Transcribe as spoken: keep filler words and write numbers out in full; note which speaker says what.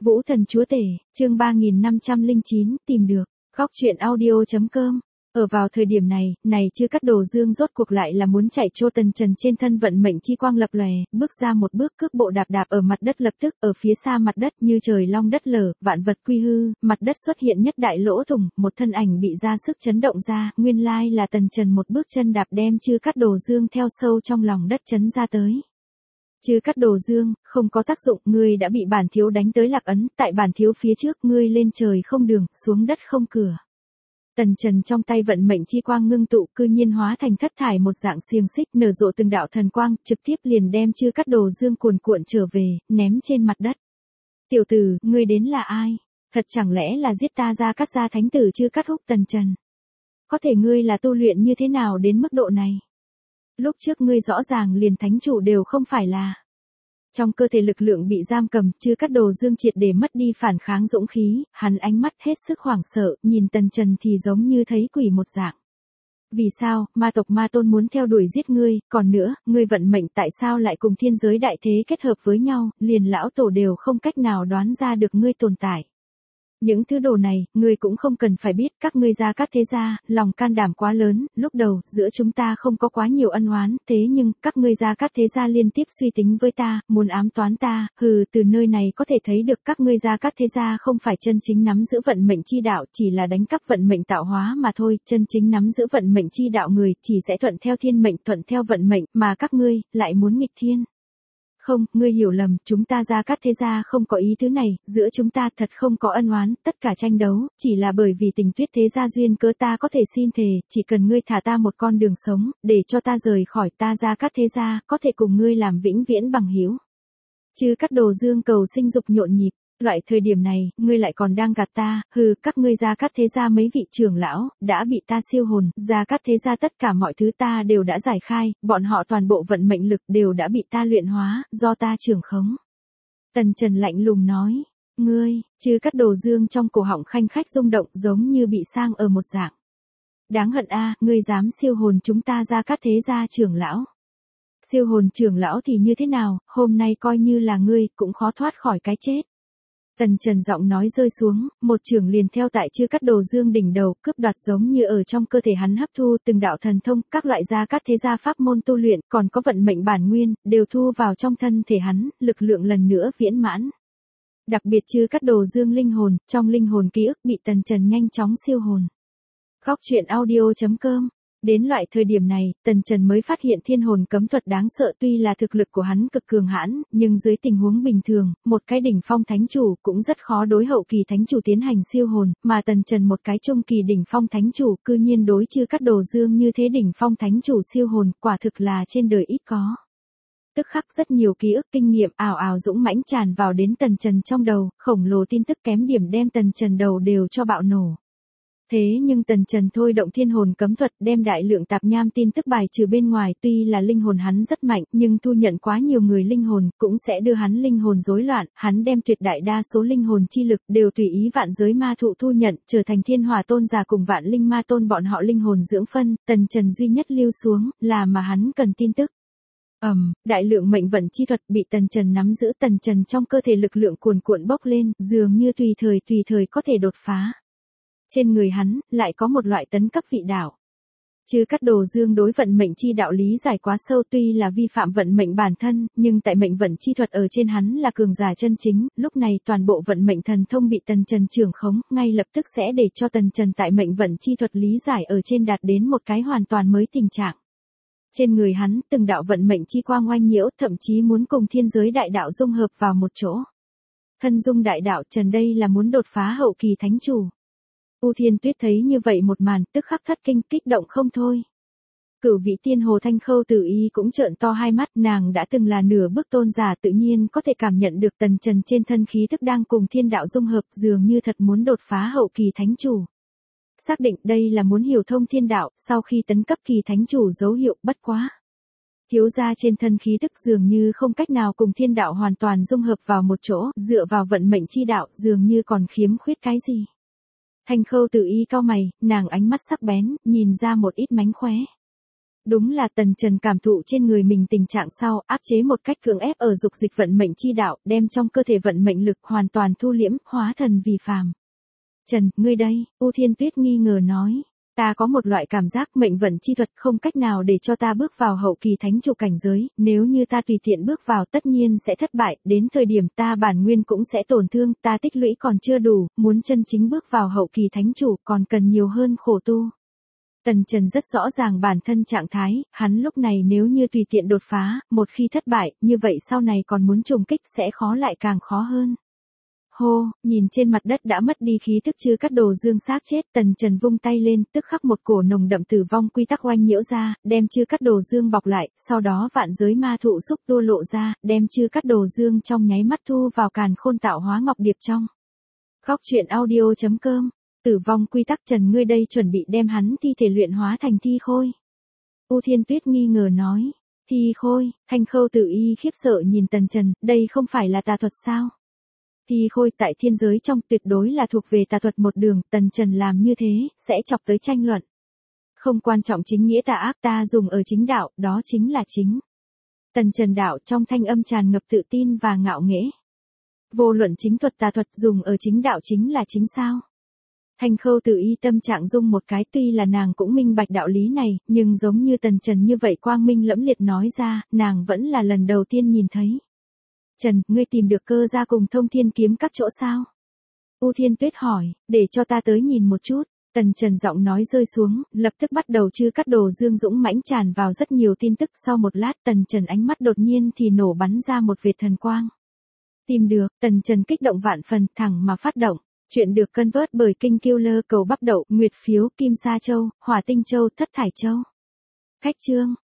Speaker 1: Vũ Thần Chúa Tể, chương ba nghìn năm trăm lẻ chín, tìm được. Góc truyện audio chấm com. Ở vào thời điểm này, này Chư Cát Đồ Dương rốt cuộc lại là muốn chạy trô. Tần Trần trên thân vận mệnh chi quang lập lòe, bước ra một bước cước bộ đạp đạp ở mặt đất, lập tức ở phía xa mặt đất như trời long đất lở, vạn vật quy hư, mặt đất xuất hiện nhất đại lỗ thủng, một thân ảnh bị ra sức chấn động ra, nguyên lai là Tần Trần một bước chân đạp đem Chư Cát Đồ Dương theo sâu trong lòng đất chấn ra tới. Chư Cát Đồ Dương, không có tác dụng, ngươi đã bị bản thiếu đánh tới lạc ấn, tại bản thiếu phía trước, ngươi lên trời không đường, xuống đất không cửa. Tần Trần trong tay vận mệnh chi quang ngưng tụ, cư nhiên hóa thành thất thải một dạng xiềng xích, nở rộ từng đạo thần quang, trực tiếp liền đem Chư Cát Đồ Dương cuồn cuộn trở về, ném trên mặt đất. Tiểu tử, ngươi đến là ai? Thật chẳng lẽ là giết ta Gia Cát gia thánh tử Chư Cát Húc? Tần Trần, có thể ngươi là tu luyện như thế nào đến mức độ này? Lúc trước ngươi rõ ràng liền thánh chủ đều không phải là. Trong cơ thể lực lượng bị giam cầm, Chư Cát Đồ Dương triệt để mất đi phản kháng dũng khí, hắn ánh mắt hết sức hoảng sợ, nhìn Tần Trần thì giống như thấy quỷ một dạng. Vì sao, ma tộc ma tôn muốn theo đuổi giết ngươi, còn nữa, ngươi vận mệnh tại sao lại cùng thiên giới đại thế kết hợp với nhau, liền lão tổ đều không cách nào đoán ra được ngươi tồn tại. Những thứ đồ này, ngươi cũng không cần phải biết, các ngươi Gia Cát thế gia, lòng can đảm quá lớn, lúc đầu, giữa chúng ta không có quá nhiều ân oán, thế nhưng, các ngươi Gia Cát thế gia liên tiếp suy tính với ta, muốn ám toán ta, hừ, từ nơi này có thể thấy được các ngươi Gia Cát thế gia không phải chân chính nắm giữ vận mệnh chi đạo, chỉ là đánh cắp vận mệnh tạo hóa mà thôi, chân chính nắm giữ vận mệnh chi đạo người, chỉ sẽ thuận theo thiên mệnh, thuận theo vận mệnh, mà các ngươi, lại muốn nghịch thiên. Không, ngươi hiểu lầm, chúng ta Gia Cát thế gia không có ý thứ này, giữa chúng ta thật không có ân oán, tất cả tranh đấu, chỉ là bởi vì tình tuyết thế gia duyên cớ ta có thể xin thề, chỉ cần ngươi thả ta một con đường sống, để cho ta rời khỏi ta Gia Cát thế gia, có thể cùng ngươi làm vĩnh viễn bằng hữu. Chư Cát Đồ Dương cầu sinh dục nhộn nhịp. Loại thời điểm này, ngươi lại còn đang gạt ta, hừ, các ngươi Gia Cát thế gia mấy vị trưởng lão, đã bị ta siêu hồn, Gia Cát thế gia tất cả mọi thứ ta đều đã giải khai, bọn họ toàn bộ vận mệnh lực đều đã bị ta luyện hóa, do ta trưởng khống. Tần Trần lạnh lùng nói, ngươi, Chư Cát Đồ Dương trong cổ họng khanh khách rung động giống như bị sang ở một dạng. Đáng hận a, ngươi dám siêu hồn chúng ta Gia Cát thế gia trưởng lão. Siêu hồn trưởng lão thì như thế nào, hôm nay coi như là ngươi, cũng khó thoát khỏi cái chết. Tần Trần giọng nói rơi xuống, một chưởng liền theo tại Chư Cát Đồ Dương đỉnh đầu, cướp đoạt giống như ở trong cơ thể hắn hấp thu từng đạo thần thông, các loại Gia Cát thế gia pháp môn tu luyện, còn có vận mệnh bản nguyên, đều thu vào trong thân thể hắn, lực lượng lần nữa viễn mãn. Đặc biệt Chư Cát Đồ Dương linh hồn, trong linh hồn ký ức bị Tần Trần nhanh chóng siêu hồn. Góc truyện audio chấm com. Đến loại thời điểm này, Tần Trần mới phát hiện thiên hồn cấm thuật đáng sợ, tuy là thực lực của hắn cực cường hãn, nhưng dưới tình huống bình thường, một cái đỉnh phong thánh chủ cũng rất khó đối hậu kỳ thánh chủ tiến hành siêu hồn, mà Tần Trần một cái trung kỳ đỉnh phong thánh chủ cư nhiên đối Chư Cát Đồ Dương như thế đỉnh phong thánh chủ siêu hồn, quả thực là trên đời ít có. Tức khắc rất nhiều ký ức kinh nghiệm ào ào dũng mãnh tràn vào đến Tần Trần trong đầu, khổng lồ tin tức kém điểm đem Tần Trần đầu đều cho bạo nổ. Thế nhưng Tần Trần thôi động thiên hồn cấm thuật đem đại lượng tạp nham tin tức bài trừ bên ngoài, tuy là linh hồn hắn rất mạnh, nhưng thu nhận quá nhiều người linh hồn cũng sẽ đưa hắn linh hồn rối loạn, hắn đem tuyệt đại đa số linh hồn chi lực đều tùy ý vạn giới ma thụ thu nhận, trở thành thiên hỏa tôn giả cùng vạn linh ma tôn bọn họ linh hồn dưỡng phân, Tần Trần duy nhất lưu xuống, là mà hắn cần tin tức. Ầm, um, đại lượng mệnh vận chi thuật bị Tần Trần nắm giữ, Tần Trần trong cơ thể lực lượng cuồn cuộn bốc lên, dường như tùy thời tùy thời có thể đột phá. Trên người hắn, lại có một loại tấn cấp vị đạo. Chư Cát Đồ Dương đối vận mệnh chi đạo lý giải quá sâu, tuy là vi phạm vận mệnh bản thân, nhưng tại mệnh vận chi thuật ở trên hắn là cường giả chân chính, lúc này toàn bộ vận mệnh thần thông bị Tần Trần trưởng khống, ngay lập tức sẽ để cho Tần Trần tại mệnh vận chi thuật lý giải ở trên đạt đến một cái hoàn toàn mới tình trạng. Trên người hắn, từng đạo vận mệnh chi quang oanh nhiễu, thậm chí muốn cùng thiên giới đại đạo dung hợp vào một chỗ. Thân dung đại đạo Trần đây là muốn đột phá hậu kỳ thánh chủ. U Thiên Tuyết thấy như vậy một màn, tức khắc thất kinh, kích động không thôi. Cửu vị tiên hồ Thanh Khâu Tử Y cũng trợn to hai mắt, nàng đã từng là nửa bước tôn giả, tự nhiên có thể cảm nhận được Tần Trần trên thân khí thức đang cùng thiên đạo dung hợp, dường như thật muốn đột phá hậu kỳ thánh chủ. Xác định đây là muốn hiểu thông thiên đạo, sau khi tấn cấp kỳ thánh chủ dấu hiệu, bất quá. Thiếu gia trên thân khí tức dường như không cách nào cùng thiên đạo hoàn toàn dung hợp vào một chỗ, dựa vào vận mệnh chi đạo, dường như còn khiếm khuyết cái gì. Thanh Khâu Tử Y cau mày, nàng ánh mắt sắc bén, nhìn ra một ít mánh khóe. Đúng là Tần Trần cảm thụ trên người mình tình trạng sau, áp chế một cách cưỡng ép ở dục dịch vận mệnh chi đạo, đem trong cơ thể vận mệnh lực hoàn toàn thu liễm, hóa thần vì phàm. Trần, ngươi đây, U Thiên Tuyết nghi ngờ nói. Ta có một loại cảm giác mệnh vận chi thuật không cách nào để cho ta bước vào hậu kỳ thánh chủ cảnh giới, nếu như ta tùy tiện bước vào tất nhiên sẽ thất bại, đến thời điểm ta bản nguyên cũng sẽ tổn thương, ta tích lũy còn chưa đủ, muốn chân chính bước vào hậu kỳ thánh chủ còn cần nhiều hơn khổ tu. Tần Trần rất rõ ràng bản thân trạng thái, hắn lúc này nếu như tùy tiện đột phá, một khi thất bại, như vậy sau này còn muốn trùng kích sẽ khó lại càng khó hơn. Hô, nhìn trên mặt đất đã mất đi khí thức Chư Cát Đồ Dương xác chết, Tần Trần vung tay lên, tức khắc một cổ nồng đậm tử vong quy tắc oanh nhiễu ra, đem Chư Cát Đồ Dương bọc lại, sau đó vạn giới ma thụ xúc tua lộ ra, đem Chư Cát Đồ Dương trong nháy mắt thu vào càn khôn tạo hóa ngọc điệp trong. Góc truyện audio chấm com. Tử vong quy tắc Trần, ngươi đây chuẩn bị đem hắn thi thể luyện hóa thành thi khôi. U Thiên Tuyết nghi ngờ nói. Thi khôi, Thanh Khâu Tử Y khiếp sợ nhìn Tần Trần, đây không phải là tà thuật sao? Thi khôi tại thiên giới trong tuyệt đối là thuộc về tà thuật một đường, Tần Trần làm như thế, sẽ chọc tới tranh luận. Không quan trọng chính nghĩa tà ác ta dùng ở chính đạo, đó chính là chính. Tần Trần đạo trong thanh âm tràn ngập tự tin và ngạo nghễ. Vô luận chính thuật tà thuật dùng ở chính đạo chính là chính sao? Thanh Khâu Tử Y tâm trạng rung một cái, tuy là nàng cũng minh bạch đạo lý này, nhưng giống như Tần Trần như vậy quang minh lẫm liệt nói ra, nàng vẫn là lần đầu tiên nhìn thấy. Trần, ngươi tìm được cơ gia cùng Thông Thiên kiếm các chỗ sao? U Thiên Tuyết hỏi, để cho ta tới nhìn một chút. Tần Trần giọng nói rơi xuống, lập tức bắt đầu Chư Cát Đồ Dương dũng mãnh tràn vào rất nhiều tin tức, sau một lát Tần Trần ánh mắt đột nhiên thì nổ bắn ra một vệt thần quang. Tìm được, Tần Trần kích động vạn phần, thẳng mà phát động. Chuyện được cân vớt bởi Kinh Killer cầu bắp đậu, Nguyệt phiếu, Kim Sa Châu, Hỏa Tinh Châu, Thất Thải Châu. Khách chương.